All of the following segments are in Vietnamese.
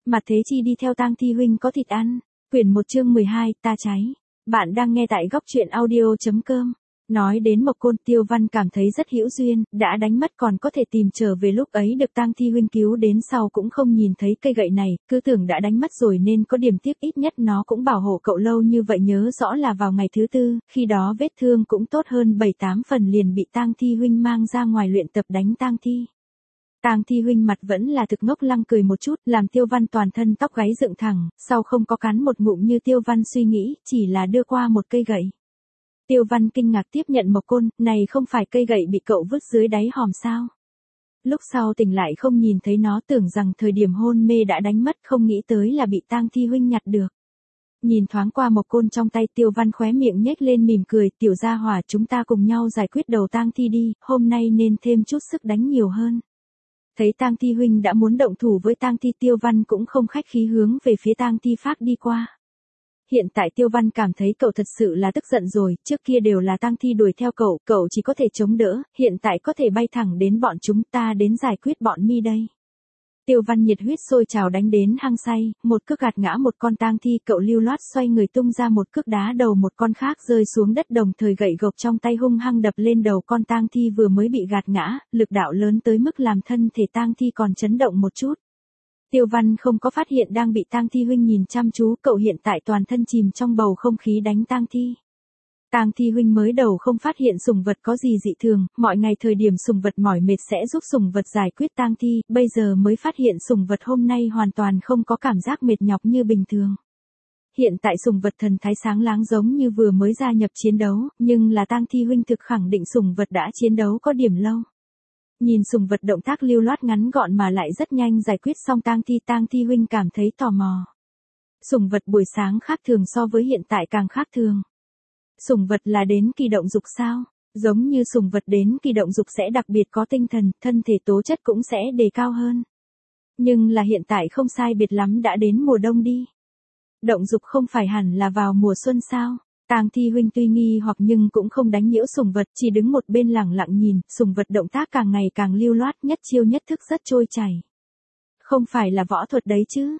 Mặt Thế Chi đi theo Tang Thi huynh có thịt ăn. Quyển 1 chương 12, ta cháy. Bạn đang nghe tại góc truyện audio.com. Nói đến Mộc Côn, Tiêu Văn cảm thấy rất hữu duyên, đã đánh mất còn có thể tìm trở về, lúc ấy được Tang Thi huynh cứu đến sau cũng không nhìn thấy cây gậy này, cứ tưởng đã đánh mất rồi nên có điểm tiếc, ít nhất nó cũng bảo hộ cậu lâu như vậy. Nhớ rõ là vào ngày thứ tư, khi đó vết thương cũng tốt hơn 7-8 phần liền bị Tang Thi huynh mang ra ngoài luyện tập đánh tang thi. Tang Thi huynh mặt vẫn là thực ngốc lăng cười một chút, làm Tiêu Văn toàn thân tóc gáy dựng thẳng, sau không có cắn một ngụm như Tiêu Văn suy nghĩ, chỉ là đưa qua một cây gậy. Tiêu Văn kinh ngạc tiếp nhận Mộc Côn, này không phải cây gậy bị cậu vứt dưới đáy hòm sao? Lúc sau tỉnh lại không nhìn thấy nó, tưởng rằng thời điểm hôn mê đã đánh mất, không nghĩ tới là bị Tang Thi huynh nhặt được. Nhìn thoáng qua Mộc Côn trong tay, Tiêu Văn khóe miệng nhếch lên mỉm cười, tiểu gia hỏa, chúng ta cùng nhau giải quyết đầu tang thi đi, hôm nay nên thêm chút sức đánh nhiều hơn. Thấy Tang Thi huynh đã muốn động thủ với Tang Thi, Tiêu Văn cũng không khách khí hướng về phía Tang Thi phát đi qua. Hiện tại Tiêu Văn cảm thấy cậu thật sự là tức giận rồi, trước kia đều là Tang Thi đuổi theo cậu chỉ có thể chống đỡ, hiện tại có thể bay thẳng đến bọn chúng, ta đến giải quyết bọn mi đây. Tiêu Văn nhiệt huyết sôi trào đánh đến hăng say, một cước gạt ngã một con tang thi, cậu lưu loát xoay người tung ra một cước đá đầu một con khác rơi xuống đất, đồng thời gậy gộc trong tay hung hăng đập lên đầu con tang thi vừa mới bị gạt ngã, lực đạo lớn tới mức làm thân thể tang thi còn chấn động một chút. Tiêu Văn không có phát hiện đang bị Tang Thi huynh nhìn chăm chú, cậu hiện tại toàn thân chìm trong bầu không khí đánh tang thi. Tang Thi huynh mới đầu không phát hiện sủng vật có gì dị thường, mọi ngày thời điểm sủng vật mỏi mệt sẽ giúp sủng vật giải quyết tang thi, bây giờ mới phát hiện sủng vật hôm nay hoàn toàn không có cảm giác mệt nhọc như bình thường. Hiện tại sủng vật thần thái sáng láng giống như vừa mới gia nhập chiến đấu, nhưng là Tang Thi huynh thực khẳng định sủng vật đã chiến đấu có điểm lâu. Nhìn sủng vật động tác lưu loát ngắn gọn mà lại rất nhanh giải quyết xong Tang Thi huynh cảm thấy tò mò. Sủng vật buổi sáng khác thường so với hiện tại càng khác thường. Sủng vật là đến kỳ động dục sao? Giống như sủng vật đến kỳ động dục sẽ đặc biệt có tinh thần, thân thể tố chất cũng sẽ đề cao hơn. Nhưng là hiện tại không sai biệt lắm đã đến mùa đông đi. Động dục không phải hẳn là vào mùa xuân sao? Tang Thi huynh tuy nghi hoặc nhưng cũng không đánh nhiễu sủng vật, chỉ đứng một bên lẳng lặng nhìn, sủng vật động tác càng ngày càng lưu loát, nhất chiêu nhất thức rất trôi chảy. Không phải là võ thuật đấy chứ?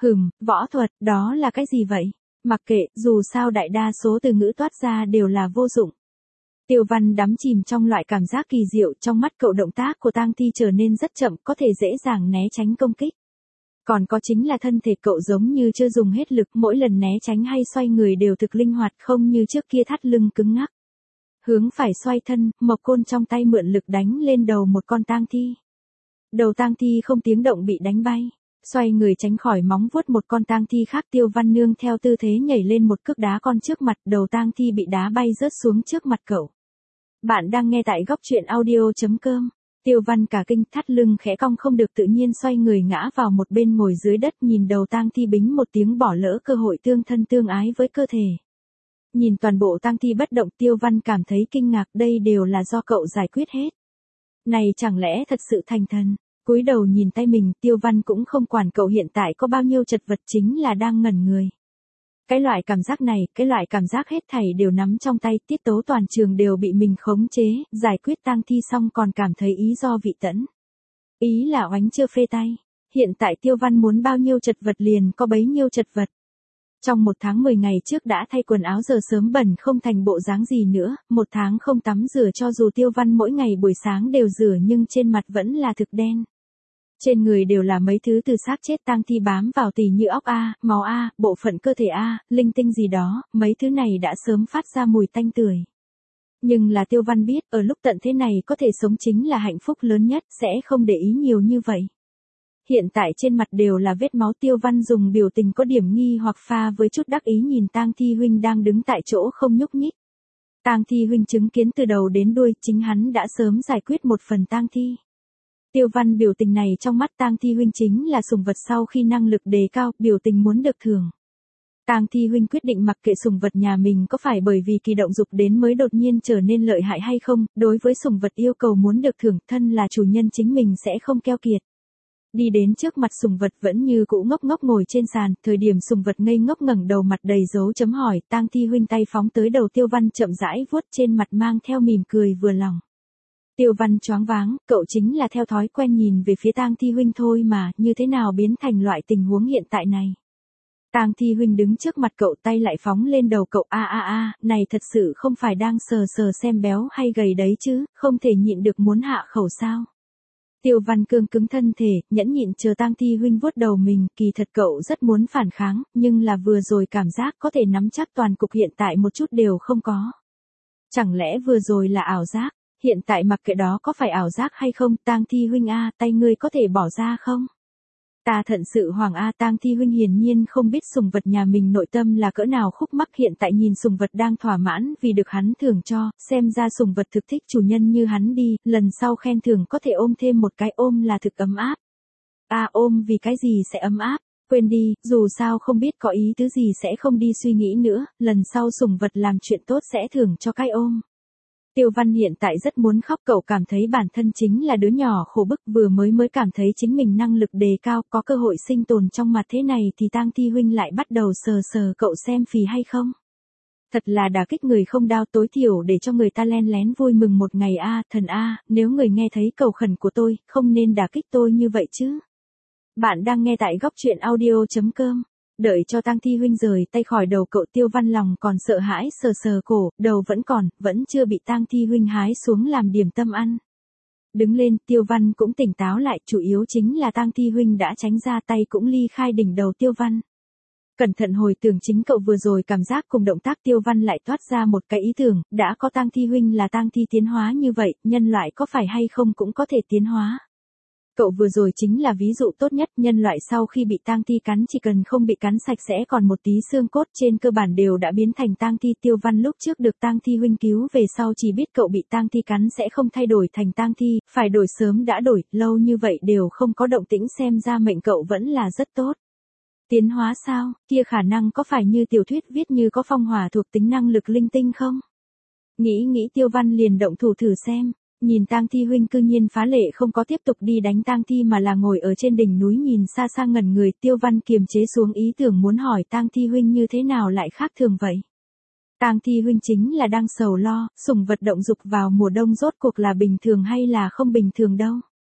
Võ thuật, đó là cái gì vậy? Mặc kệ, dù sao đại đa số từ ngữ toát ra đều là vô dụng. Tiêu Văn đắm chìm trong loại cảm giác kỳ diệu, trong mắt cậu động tác của tang thi trở nên rất chậm, có thể dễ dàng né tránh công kích. Còn có chính là thân thể cậu giống như chưa dùng hết lực, mỗi lần né tránh hay xoay người đều thực linh hoạt, không như trước kia thắt lưng cứng ngắc. Hướng phải xoay thân, Mộc Côn trong tay mượn lực đánh lên đầu một con tang thi. Đầu tang thi không tiếng động bị đánh bay. Xoay người tránh khỏi móng vuốt một con tang thi khác, Tiêu Văn nương theo tư thế nhảy lên một cước đá con trước mặt, đầu tang thi bị đá bay rớt xuống trước mặt cậu. Bạn đang nghe tại góc truyện audio.com. Tiêu Văn cả kinh, thắt lưng khẽ cong không được tự nhiên xoay người ngã vào một bên ngồi dưới đất, nhìn đầu tang thi bính một tiếng, bỏ lỡ cơ hội tương thân tương ái với cơ thể. Nhìn toàn bộ tang thi bất động, Tiêu Văn cảm thấy kinh ngạc, đây đều là do cậu giải quyết hết. Này chẳng lẽ thật sự thành thần? Cúi đầu nhìn tay mình, Tiêu Văn cũng không quản cậu hiện tại có bao nhiêu chật vật, chính là đang ngẩn người. Cái loại cảm giác này, cái loại cảm giác hết thảy đều nắm trong tay, tiết tấu toàn trường đều bị mình khống chế, giải quyết tang thi xong còn cảm thấy ý do vị tẫn. Ý là oánh chưa phê tay. Hiện tại Tiêu Văn muốn bao nhiêu chật vật liền có bấy nhiêu chật vật. Trong 1 tháng 10 ngày trước đã thay quần áo giờ sớm bẩn không thành bộ dáng gì nữa, 1 tháng không tắm rửa, cho dù Tiêu Văn mỗi ngày buổi sáng đều rửa nhưng trên mặt vẫn là thực đen. Trên người đều là mấy thứ từ xác chết tang thi bám vào, tỉ như óc A, máu A, bộ phận cơ thể A, linh tinh gì đó, mấy thứ này đã sớm phát ra mùi tanh tưởi. Nhưng là Tiêu Văn biết, ở lúc tận thế này có thể sống chính là hạnh phúc lớn nhất, sẽ không để ý nhiều như vậy. Hiện tại trên mặt đều là vết máu, Tiêu Văn dùng biểu tình có điểm nghi hoặc pha với chút đắc ý nhìn Tang Thi huynh đang đứng tại chỗ không nhúc nhích. Tang Thi huynh chứng kiến từ đầu đến đuôi, chính hắn đã sớm giải quyết một phần tang thi. Tiêu Văn biểu tình này trong mắt Tang Thi huynh chính là sủng vật sau khi năng lực đề cao, biểu tình muốn được thưởng. Tang Thi huynh quyết định mặc kệ sủng vật nhà mình có phải bởi vì kỳ động dục đến mới đột nhiên trở nên lợi hại hay không, đối với sủng vật yêu cầu muốn được thưởng, thân là chủ nhân chính mình sẽ không keo kiệt. Đi đến trước mặt sủng vật vẫn như cũ ngốc ngốc ngồi trên sàn, thời điểm sủng vật ngây ngốc ngẩng đầu mặt đầy dấu chấm hỏi, Tang Thi huynh tay phóng tới đầu Tiêu Văn chậm rãi vuốt trên mặt mang theo mỉm cười vừa lòng. Tiêu Văn choáng váng, cậu chính là theo thói quen nhìn về phía Tang Thi huynh thôi mà, như thế nào biến thành loại tình huống hiện tại này. Tang Thi huynh đứng trước mặt cậu, tay lại phóng lên đầu cậu, này thật sự không phải đang sờ sờ xem béo hay gầy đấy chứ, không thể nhịn được muốn hạ khẩu sao. Tiêu Văn cương cứng thân thể, nhẫn nhịn chờ Tang Thi huynh vuốt đầu mình, kỳ thật cậu rất muốn phản kháng, nhưng là vừa rồi cảm giác có thể nắm chắc toàn cục hiện tại một chút đều không có. Chẳng lẽ vừa rồi là ảo giác, hiện tại mặc kệ đó có phải ảo giác hay không, Tang Thi huynh tay ngươi có thể bỏ ra không? Ta thận sự hoàng Tang Thi huynh hiển nhiên không biết sùng vật nhà mình nội tâm là cỡ nào khúc mắc, hiện tại nhìn sùng vật đang thỏa mãn vì được hắn thưởng cho, xem ra sùng vật thực thích chủ nhân như hắn đi, lần sau khen thưởng có thể ôm thêm một cái, ôm là thực ấm áp. Ôm vì cái gì sẽ ấm áp, quên đi, dù sao không biết có ý tứ gì sẽ không đi suy nghĩ nữa, lần sau sùng vật làm chuyện tốt sẽ thưởng cho cái ôm. Tiêu Văn hiện tại rất muốn khóc, cậu cảm thấy bản thân chính là đứa nhỏ khổ bức, vừa mới cảm thấy chính mình năng lực đề cao, có cơ hội sinh tồn trong mặt thế này thì Tang Thi huynh lại bắt đầu sờ sờ cậu xem phì hay không. Thật là đả kích người không đau, tối thiểu để cho người ta len lén vui mừng một ngày thần nếu người nghe thấy cầu khẩn của tôi, không nên đả kích tôi như vậy chứ. Bạn đang nghe tại góc truyện audio.com. Đợi cho Tang Thi huynh rời tay khỏi đầu cậu, Tiêu Văn lòng còn sợ hãi sờ sờ cổ, đầu vẫn chưa bị Tang Thi huynh hái xuống làm điểm tâm ăn. Đứng lên, Tiêu Văn cũng tỉnh táo lại, chủ yếu chính là Tang Thi huynh đã tránh ra, tay cũng ly khai đỉnh đầu Tiêu Văn. Cẩn thận hồi tưởng chính cậu vừa rồi cảm giác cùng động tác, Tiêu Văn lại toát ra một cái ý tưởng, đã có Tang Thi huynh là Tang Thi tiến hóa như vậy, nhân loại có phải hay không cũng có thể tiến hóa. Cậu vừa rồi chính là ví dụ tốt nhất, nhân loại sau khi bị Tang Thi cắn chỉ cần không bị cắn sạch sẽ còn một tí xương cốt, trên cơ bản đều đã biến thành Tang Thi. Tiêu Văn lúc trước được Tang Thi huynh cứu về sau chỉ biết cậu bị Tang Thi cắn sẽ không thay đổi thành Tang Thi, phải đổi sớm đã đổi, lâu như vậy đều không có động tĩnh, xem ra mệnh cậu vẫn là rất tốt. Tiến hóa sao, kia khả năng có phải như tiểu thuyết viết như có phong hỏa thuộc tính năng lực linh tinh không? Nghĩ Tiêu Văn liền động thủ thử xem. Nhìn Tang Thi huynh cư nhiên phá lệ không có tiếp tục đi đánh Tang Thi mà là ngồi ở trên đỉnh núi nhìn xa xa ngẩn người, Tiêu Văn kiềm chế xuống ý tưởng muốn hỏi Tang Thi huynh như thế nào lại khác thường vậy. Tang Thi huynh chính là đang sầu lo, sủng vật động dục vào mùa đông rốt cuộc là bình thường hay là không bình thường đâu.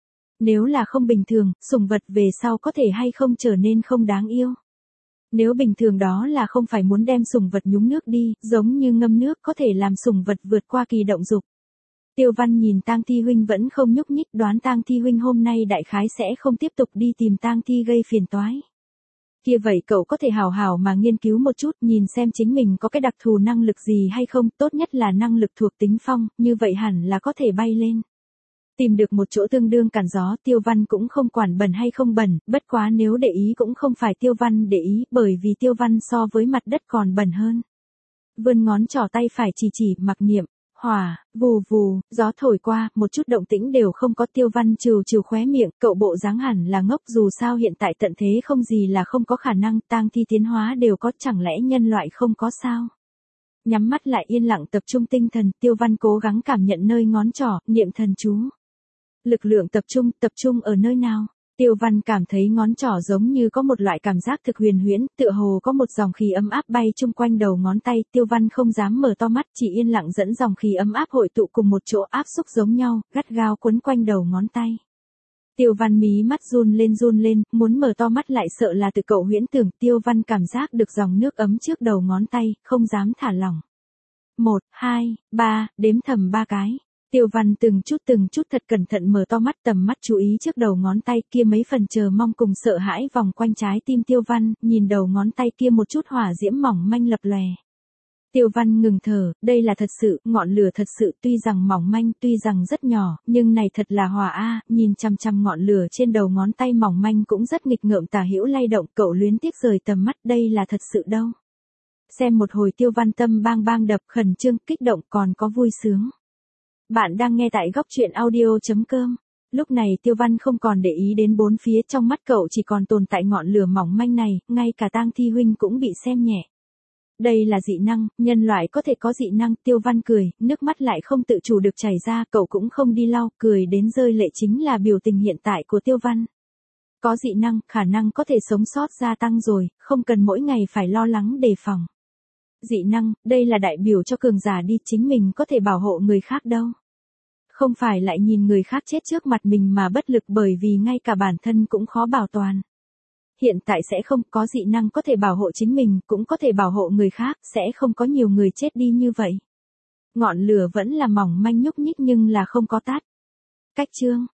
Nếu là không bình thường, sủng vật về sau có thể hay không trở nên không đáng yêu. Nếu bình thường đó là không phải muốn đem sủng vật nhúng nước đi, giống như ngâm nước có thể làm sủng vật vượt qua kỳ động dục. Tiêu Văn nhìn Tang Thi huynh vẫn không nhúc nhích, đoán Tang Thi huynh hôm nay đại khái sẽ không tiếp tục đi tìm Tang Thi gây phiền toái. Kia vậy cậu có thể hào hào mà nghiên cứu một chút, nhìn xem chính mình có cái đặc thù năng lực gì hay không, tốt nhất là năng lực thuộc tính phong, như vậy hẳn là có thể bay lên. Tìm được một chỗ tương đương cản gió, Tiêu Văn cũng không quản bẩn hay không bẩn, bất quá nếu để ý cũng không phải Tiêu Văn để ý, bởi vì Tiêu Văn so với mặt đất còn bẩn hơn. Vươn ngón trỏ tay phải chỉ mặc niệm. Hỏa, vù vù, gió thổi qua, một chút động tĩnh đều không có. Tiêu Văn trừ khóe miệng, cậu bộ dáng hẳn là ngốc, dù sao hiện tại tận thế không gì là không có khả năng, Tang Thi tiến hóa đều có, chẳng lẽ nhân loại không có sao? Nhắm mắt lại yên lặng tập trung tinh thần, Tiêu Văn cố gắng cảm nhận nơi ngón trỏ, niệm thần chú. Lực lượng tập trung ở nơi nào? Tiêu Văn cảm thấy ngón trỏ giống như có một loại cảm giác thực huyền huyễn, tựa hồ có một dòng khí ấm áp bay chung quanh đầu ngón tay, Tiêu Văn không dám mở to mắt, chỉ yên lặng dẫn dòng khí ấm áp hội tụ cùng một chỗ, áp xúc giống nhau, gắt gao quấn quanh đầu ngón tay. Tiêu Văn mí mắt run lên, muốn mở to mắt lại sợ là tự cậu huyễn tưởng, Tiêu Văn cảm giác được dòng nước ấm trước đầu ngón tay, không dám thả lỏng. 1, 2, 3, đếm thầm 3 cái. Tiêu Văn từng chút thật cẩn thận mở to mắt, tầm mắt chú ý trước đầu ngón tay kia, mấy phần chờ mong cùng sợ hãi vòng quanh trái tim Tiêu Văn, nhìn đầu ngón tay kia một chút hỏa diễm mỏng manh lập lòe. Tiêu Văn ngừng thở, đây là thật sự, ngọn lửa thật sự, tuy rằng mỏng manh, tuy rằng rất nhỏ, nhưng này thật là hỏa nhìn chằm chằm ngọn lửa trên đầu ngón tay mỏng manh cũng rất nghịch ngợm tả hữu lay động, cậu luyến tiếc rời tầm mắt, đây là thật sự đâu. Xem một hồi Tiêu Văn tâm bang đập, khẩn trương, kích động còn có vui sướng. Bạn đang nghe tại góc truyện audio.com. Lúc này Tiêu Văn không còn để ý đến bốn phía, trong mắt cậu chỉ còn tồn tại ngọn lửa mỏng manh này, ngay cả Tang Thi huynh cũng bị xem nhẹ. Đây là dị năng, nhân loại có thể có dị năng, Tiêu Văn cười, nước mắt lại không tự chủ được chảy ra, cậu cũng không đi lau, cười đến rơi lệ chính là biểu tình hiện tại của Tiêu Văn. Có dị năng, khả năng có thể sống sót gia tăng rồi, không cần mỗi ngày phải lo lắng đề phòng. Dị năng, đây là đại biểu cho cường giả đi, chính mình có thể bảo hộ người khác đâu. Không phải lại nhìn người khác chết trước mặt mình mà bất lực bởi vì ngay cả bản thân cũng khó bảo toàn. Hiện tại sẽ không có dị năng có thể bảo hộ chính mình, cũng có thể bảo hộ người khác, sẽ không có nhiều người chết đi như vậy. Ngọn lửa vẫn là mỏng manh nhúc nhích nhưng là không có tắt. Cách chương